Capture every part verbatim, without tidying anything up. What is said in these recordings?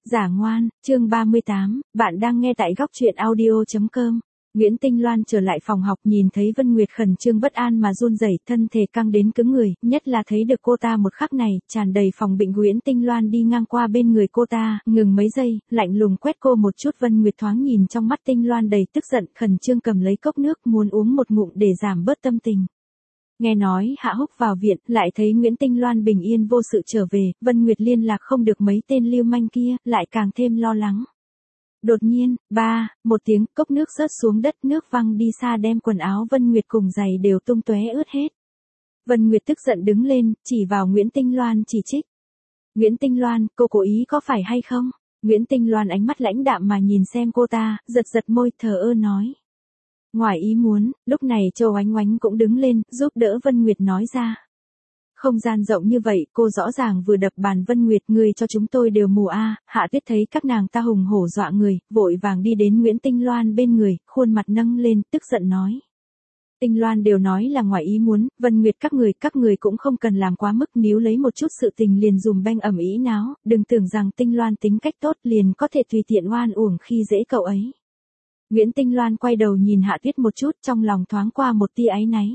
Giả ngoan, chương ba mươi tám, bạn đang nghe tại góc truyện audio chấm com. Nguyễn Tinh Loan trở lại phòng học nhìn thấy Vân Nguyệt khẩn trương bất an mà run rẩy, thân thể căng đến cứng người, nhất là thấy được cô ta một khắc này, tràn đầy phòng bị. Nguyễn Tinh Loan đi ngang qua bên người cô ta, ngừng mấy giây, lạnh lùng quét cô một chút. Vân Nguyệt thoáng nhìn trong mắt Tinh Loan đầy tức giận, khẩn trương cầm lấy cốc nước muốn uống một ngụm để giảm bớt tâm tình. Nghe nói Hạ Húc vào viện, lại thấy Nguyễn Tinh Loan bình yên vô sự trở về, Vân Nguyệt liên lạc không được mấy tên lưu manh kia, lại càng thêm lo lắng. Đột nhiên, ba, một tiếng, cốc nước rớt xuống đất, nước văng đi xa đem quần áo Vân Nguyệt cùng giày đều tung tóe ướt hết. Vân Nguyệt tức giận đứng lên, chỉ vào Nguyễn Tinh Loan chỉ trích. Nguyễn Tinh Loan, cô cố ý có phải hay không? Nguyễn Tinh Loan ánh mắt lãnh đạm mà nhìn xem cô ta, giật giật môi, thờ ơ nói. Ngoài ý muốn, lúc này Châu Oánh Oánh cũng đứng lên, giúp đỡ Vân Nguyệt nói ra. Không gian rộng như vậy, cô rõ ràng vừa đập bàn. Vân Nguyệt, người cho chúng tôi đều mù a. À. Hạ Tuyết thấy các nàng ta hùng hổ dọa người, vội vàng đi đến Nguyễn Tinh Loan bên người, khuôn mặt nâng lên, tức giận nói. Tinh Loan đều nói là ngoài ý muốn, Vân Nguyệt các người, các người cũng không cần làm quá mức, nếu lấy một chút sự tình liền dùm beng ầm ĩ náo, đừng tưởng rằng Tinh Loan tính cách tốt liền có thể tùy tiện oan uổng khi dễ cậu ấy. Nguyễn Tinh Loan quay đầu nhìn Hạ Tuyết một chút, trong lòng thoáng qua một tia áy náy.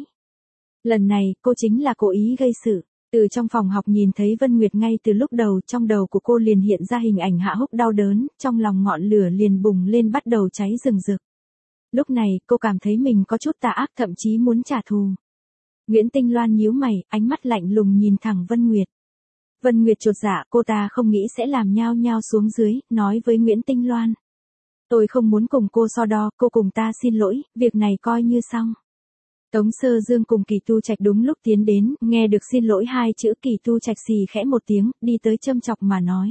Lần này, cô chính là cố ý gây sự. Từ trong phòng học nhìn thấy Vân Nguyệt ngay từ lúc đầu, trong đầu của cô liền hiện ra hình ảnh Hạ Húc đau đớn, trong lòng ngọn lửa liền bùng lên bắt đầu cháy rừng rực. Lúc này, cô cảm thấy mình có chút tà ác, thậm chí muốn trả thù. Nguyễn Tinh Loan nhíu mày, ánh mắt lạnh lùng nhìn thẳng Vân Nguyệt. Vân Nguyệt chột dạ, cô ta không nghĩ sẽ làm nhao nhao xuống dưới, nói với Nguyễn Tinh Loan. Tôi không muốn cùng cô so đo, cô cùng ta xin lỗi, việc này coi như xong. Tống Sơ Dương cùng Kỳ Tu Trạch đúng lúc tiến đến, nghe được xin lỗi hai chữ, Kỳ Tu Trạch xì khẽ một tiếng, đi tới châm chọc mà nói.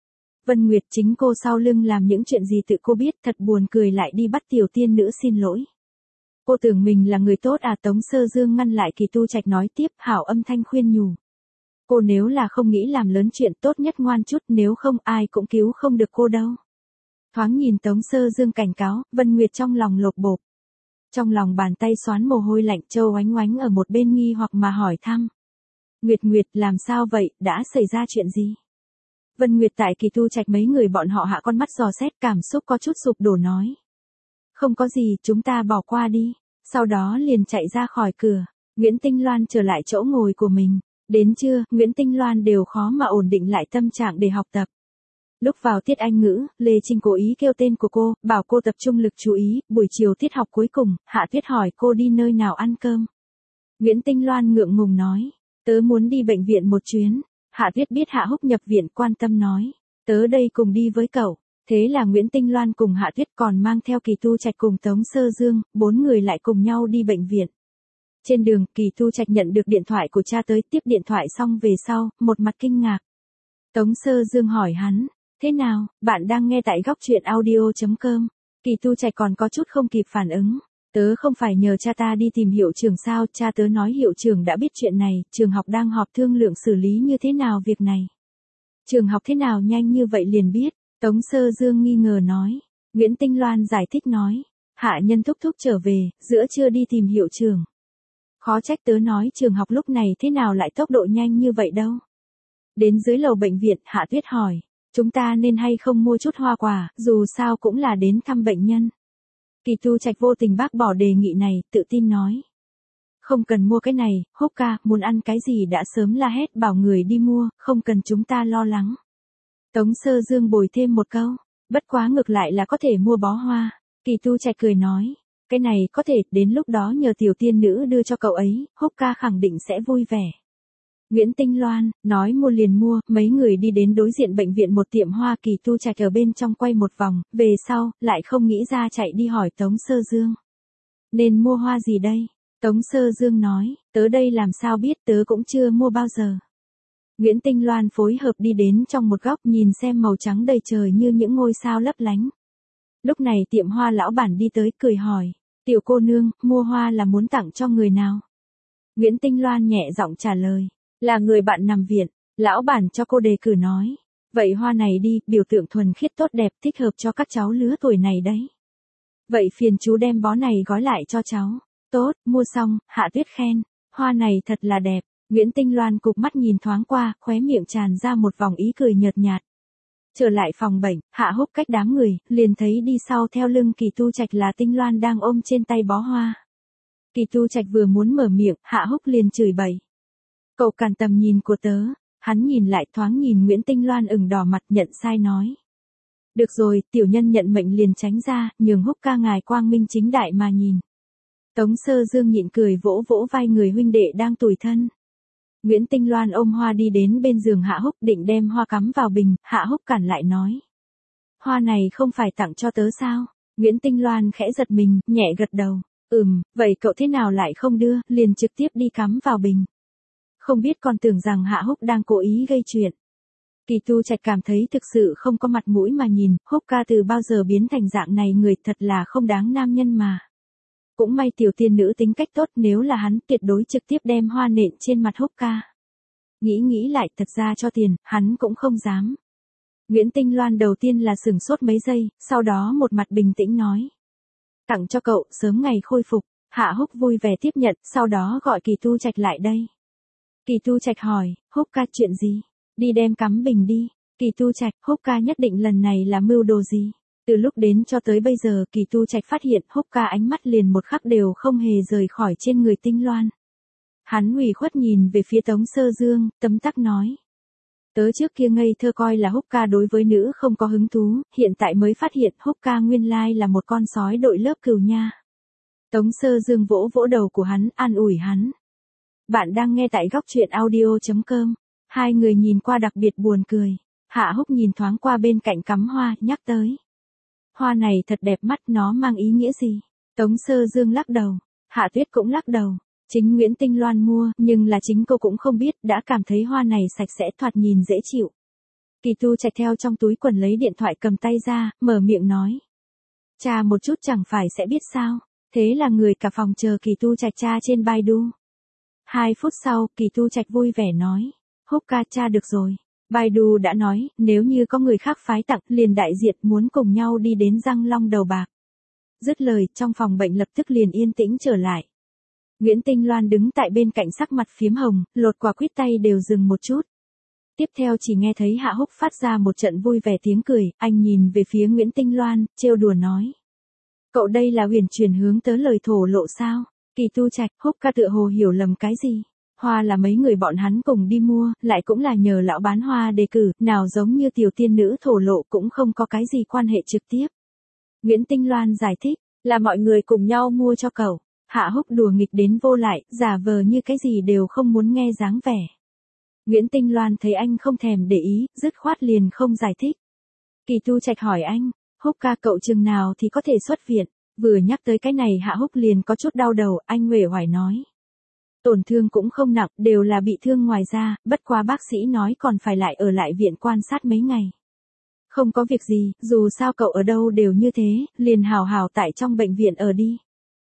Vân Nguyệt, chính cô sau lưng làm những chuyện gì tự cô biết, thật buồn cười lại đi bắt tiểu tiên nữ xin lỗi. Cô tưởng mình là người tốt à? Tống Sơ Dương ngăn lại Kỳ Tu Trạch nói tiếp, hảo âm thanh khuyên nhủ. Cô nếu là không nghĩ làm lớn chuyện, tốt nhất ngoan chút, nếu không ai cũng cứu không được cô đâu. Thoáng nhìn Tống Sơ Dương cảnh cáo, Vân Nguyệt trong lòng lột bột. Trong lòng bàn tay xoán mồ hôi lạnh. Châu Oánh Oánh ở một bên nghi hoặc mà hỏi thăm. Nguyệt Nguyệt, làm sao vậy, đã xảy ra chuyện gì? Vân Nguyệt tại Kỳ Tu Trạch mấy người bọn họ hạ con mắt dò xét, cảm xúc có chút sụp đổ nói. Không có gì, chúng ta bỏ qua đi. Sau đó liền chạy ra khỏi cửa. Nguyễn Tinh Loan trở lại chỗ ngồi của mình. Đến trưa, Nguyễn Tinh Loan đều khó mà ổn định lại tâm trạng để học tập. Lúc vào tiết Anh ngữ, Lê Trinh cố ý kêu tên của cô, bảo cô tập trung lực chú ý. Buổi chiều tiết học cuối cùng, Hạ Tuyết hỏi cô đi nơi nào ăn cơm. Nguyễn Tinh Loan ngượng ngùng nói, tớ muốn đi bệnh viện một chuyến. Hạ Tuyết biết Hạ Húc nhập viện, quan tâm nói, tớ đây cùng đi với cậu. Thế là Nguyễn Tinh Loan cùng Hạ Tuyết còn mang theo Kỳ Tu Trạch cùng Tống Sơ Dương, bốn người lại cùng nhau đi bệnh viện. Trên đường, Kỳ Tu Trạch nhận được điện thoại của cha tới, tiếp điện thoại xong về sau, một mặt kinh ngạc. Tống Sơ Dương hỏi hắn. Thế nào, bạn đang nghe tại góc truyện audio chấm com. Kỳ Tu Trạch còn có chút không kịp phản ứng. Tớ không phải nhờ cha ta đi tìm hiệu trưởng sao, cha tớ nói hiệu trưởng đã biết chuyện này, trường học đang họp thương lượng xử lý như thế nào việc này. Trường học thế nào nhanh như vậy liền biết, Tống Sơ Dương nghi ngờ nói. Nguyễn Tinh Loan giải thích nói, Hạ Nhân thúc thúc trở về, giữa trưa đi tìm hiệu trưởng. Khó trách tớ nói trường học lúc này thế nào lại tốc độ nhanh như vậy đâu. Đến dưới lầu bệnh viện, Hạ Tuyết hỏi. Chúng ta nên hay không mua chút hoa quả, dù sao cũng là đến thăm bệnh nhân. Kỳ Tu Trạch vô tình bác bỏ đề nghị này, tự tin nói. Không cần mua cái này, Húc ca, muốn ăn cái gì đã sớm la hét bảo người đi mua, không cần chúng ta lo lắng. Tống Sơ Dương bồi thêm một câu, bất quá ngược lại là có thể mua bó hoa. Kỳ Tu Trạch cười nói, cái này có thể, đến lúc đó nhờ tiểu tiên nữ đưa cho cậu ấy, Húc ca khẳng định sẽ vui vẻ. Nguyễn Tinh Loan, nói mua liền mua, mấy người đi đến đối diện bệnh viện một tiệm hoa. Kỳ Tu Trạch ở bên trong quay một vòng, về sau, lại không nghĩ ra chạy đi hỏi Tống Sơ Dương. Nên mua hoa gì đây? Tống Sơ Dương nói, tớ đây làm sao biết, tớ cũng chưa mua bao giờ. Nguyễn Tinh Loan phối hợp đi đến trong một góc nhìn xem màu trắng đầy trời như những ngôi sao lấp lánh. Lúc này tiệm hoa lão bản đi tới cười hỏi, tiểu cô nương, mua hoa là muốn tặng cho người nào? Nguyễn Tinh Loan nhẹ giọng trả lời. Là người bạn nằm viện, lão bản cho cô đề cử nói. Vậy hoa này đi, biểu tượng thuần khiết tốt đẹp, thích hợp cho các cháu lứa tuổi này đấy. Vậy phiền chú đem bó này gói lại cho cháu. Tốt, mua xong, Hạ Tuyết khen. Hoa này thật là đẹp. Nguyễn Tinh Loan cụp mắt nhìn thoáng qua, khóe miệng tràn ra một vòng ý cười nhợt nhạt. Trở lại phòng bệnh, Hạ Húc cách đám người, liền thấy đi sau theo lưng Kỳ Tu Trạch là Tinh Loan đang ôm trên tay bó hoa. Kỳ Tu Trạch vừa muốn mở miệng, Hạ Húc liền chửi bậy. Cậu cản tầm nhìn của tớ, hắn nhìn lại thoáng nhìn Nguyễn Tinh Loan ửng đỏ mặt nhận sai nói. Được rồi, tiểu nhân nhận mệnh liền tránh ra, nhường Húc ca ngài quang minh chính đại mà nhìn. Tống Sơ Dương nhịn cười vỗ vỗ vai người huynh đệ đang tủi thân. Nguyễn Tinh Loan ôm hoa đi đến bên giường Hạ Húc định đem hoa cắm vào bình, Hạ Húc cản lại nói. Hoa này không phải tặng cho tớ sao? Nguyễn Tinh Loan khẽ giật mình, nhẹ gật đầu. Ừm, vậy cậu thế nào lại không đưa, liền trực tiếp đi cắm vào bình. Không biết còn tưởng rằng Hạ Húc đang cố ý gây chuyện. Kỳ Tu Trạch cảm thấy thực sự không có mặt mũi mà nhìn, Húc ca từ bao giờ biến thành dạng này người thật là không đáng nam nhân mà. Cũng may tiểu tiên nữ tính cách tốt, nếu là hắn tuyệt đối trực tiếp đem hoa nện trên mặt Húc ca. Nghĩ nghĩ lại thật ra cho tiền, hắn cũng không dám. Nguyễn Tinh Loan đầu tiên là sửng sốt mấy giây, sau đó một mặt bình tĩnh nói. Tặng cho cậu, sớm ngày khôi phục. Hạ Húc vui vẻ tiếp nhận, sau đó gọi Kỳ Tu Trạch lại đây. Kỳ Tu Trạch hỏi, Húc ca chuyện gì? Đi đem cắm bình đi. Kỳ Tu Trạch, Húc ca nhất định lần này là mưu đồ gì? Từ lúc đến cho tới bây giờ Kỳ Tu Trạch phát hiện Húc ca ánh mắt liền một khắc đều không hề rời khỏi trên người Tinh Loan. Hắn ủy khuất nhìn về phía Tống Sơ Dương, tấm tắc nói. Tớ trước kia ngây thơ coi là Húc ca đối với nữ không có hứng thú, hiện tại mới phát hiện Húc ca nguyên lai là một con sói đội lớp cừu nha. Tống Sơ Dương vỗ vỗ đầu của hắn, an ủi hắn. Bạn đang nghe tại góc truyện audio chấm com. Hai người nhìn qua đặc biệt buồn cười. Hạ Húc nhìn thoáng qua bên cạnh cắm hoa, nhắc tới. Hoa này thật đẹp mắt, nó mang ý nghĩa gì? Tống Sơ Dương lắc đầu. Hạ Tuyết cũng lắc đầu. Chính Nguyễn Tinh Loan mua, nhưng là chính cô cũng không biết, đã cảm thấy hoa này sạch sẽ thoạt nhìn dễ chịu. Kỳ Tu Trạch theo trong túi quần lấy điện thoại cầm tay ra, mở miệng nói. Cha một chút chẳng phải sẽ biết sao? Thế là người cả phòng chờ Kỳ Tu Trạch tra trên Baidu. Hai phút sau, Kỳ Tu Trạch vui vẻ nói. Húc ca tra được rồi. Baidu đã nói, nếu như có người khác phái tặng, liền đại diện muốn cùng nhau đi đến Răng Long Đầu Bạc. Dứt lời, trong phòng bệnh lập tức liền yên tĩnh trở lại. Nguyễn Tinh Loan đứng tại bên cạnh sắc mặt phiếm hồng, lột quả quýt tay đều dừng một chút. Tiếp theo chỉ nghe thấy Hạ Húc phát ra một trận vui vẻ tiếng cười, anh nhìn về phía Nguyễn Tinh Loan, trêu đùa nói. Cậu đây là huyền chuyển hướng tới lời thổ lộ sao? Kỳ Tu Trạch, Húc ca tựa hồ hiểu lầm cái gì? Hoa là mấy người bọn hắn cùng đi mua, lại cũng là nhờ lão bán hoa đề cử, nào giống như tiểu tiên nữ thổ lộ cũng không có cái gì quan hệ trực tiếp. Nguyễn Tinh Loan giải thích, là mọi người cùng nhau mua cho cậu. Hạ Húc đùa nghịch đến vô lại, giả vờ như cái gì đều không muốn nghe dáng vẻ. Nguyễn Tinh Loan thấy anh không thèm để ý, dứt khoát liền không giải thích. Kỳ Tu Trạch hỏi anh, Húc ca cậu chừng nào thì có thể xuất viện? Vừa nhắc tới cái này Hạ Húc liền có chút đau đầu, anh uể oải nói. Tổn thương cũng không nặng, đều là bị thương ngoài da, bất quá bác sĩ nói còn phải lại ở lại viện quan sát mấy ngày. Không có việc gì, dù sao cậu ở đâu đều như thế, liền hào hào tại trong bệnh viện ở đi.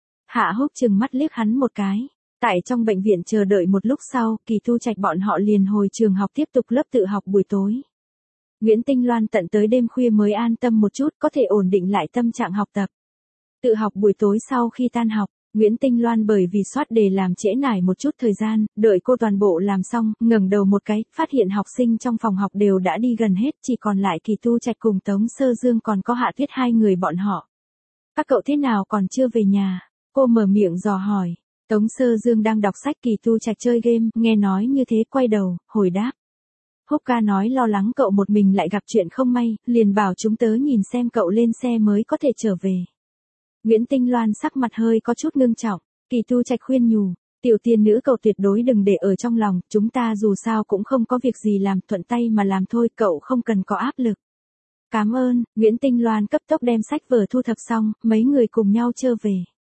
Hạ Húc chừng mắt liếc hắn một cái. Tại trong bệnh viện chờ đợi một lúc sau, Kỳ Tu Trạch bọn họ liền hồi trường học tiếp tục lớp tự học buổi tối. Nguyễn Tinh Loan tận tới đêm khuya mới an tâm một chút, có thể ổn định lại tâm trạng học tập. Tự học buổi tối sau khi tan học, Nguyễn Tinh Loan bởi vì soát đề làm trễ nải một chút thời gian, đợi cô toàn bộ làm xong, ngẩng đầu một cái, phát hiện học sinh trong phòng học đều đã đi gần hết, chỉ còn lại Kỳ Tu Trạch cùng Tống Sơ Dương còn có Hạ Tuyết hai người bọn họ. Các cậu thế nào còn chưa về nhà? Cô mở miệng dò hỏi. Tống Sơ Dương đang đọc sách, Kỳ Tu Trạch chơi game, nghe nói như thế quay đầu, hồi đáp. Húc ca nói lo lắng cậu một mình lại gặp chuyện không may, liền bảo chúng tớ nhìn xem cậu lên xe mới có thể trở về. Nguyễn Tinh Loan sắc mặt hơi có chút ngưng trọng, Kỳ Tu Trạch khuyên nhủ, tiểu tiên nữ cậu tuyệt đối đừng để ở trong lòng, chúng ta dù sao cũng không có việc gì làm, thuận tay mà làm thôi, cậu không cần có áp lực. Cảm ơn, Nguyễn Tinh Loan cấp tốc đem sách vở thu thập xong, mấy người cùng nhau trở về.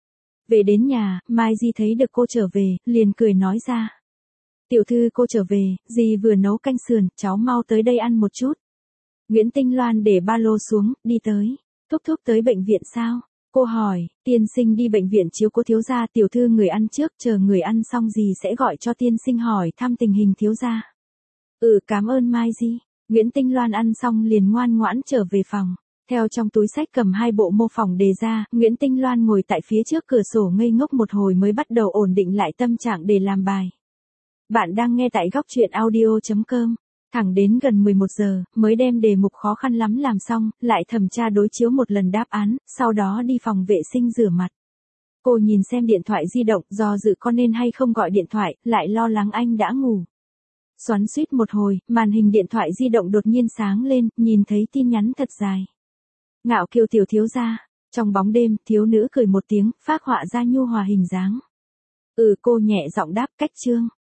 Về đến nhà, Mai Di thấy được cô trở về, liền cười nói ra. Tiểu thư cô trở về, dì vừa nấu canh sườn, cháu mau tới đây ăn một chút. Nguyễn Tinh Loan để ba lô xuống, đi tới. Thúc thúc tới bệnh viện sao? Cô hỏi, tiên sinh đi bệnh viện chiếu cố thiếu gia, tiểu thư người ăn trước, chờ người ăn xong dì sẽ gọi cho tiên sinh hỏi thăm tình hình thiếu gia. Ừ, cảm ơn Mai Di. Nguyễn Tinh Loan ăn xong liền ngoan ngoãn trở về phòng. Theo trong túi sách cầm hai bộ mô phỏng đề ra, Nguyễn Tinh Loan ngồi tại phía trước cửa sổ ngây ngốc một hồi mới bắt đầu ổn định lại tâm trạng để làm bài. Bạn đang nghe tại góc truyện audio chấm com. Thẳng đến gần mười một giờ, mới đem đề mục khó khăn lắm làm xong, lại thẩm tra đối chiếu một lần đáp án, sau đó đi phòng vệ sinh rửa mặt. Cô nhìn xem điện thoại di động, do dự có nên hay không gọi điện thoại, lại lo lắng anh đã ngủ. Xoắn xuýt một hồi, màn hình điện thoại di động đột nhiên sáng lên, nhìn thấy tin nhắn thật dài. Ngạo Kiều tiểu thiếu gia. Trong bóng đêm, thiếu nữ cười một tiếng, phác họa ra nhu hòa hình dáng. Ừ, cô nhẹ giọng đáp, cách chương.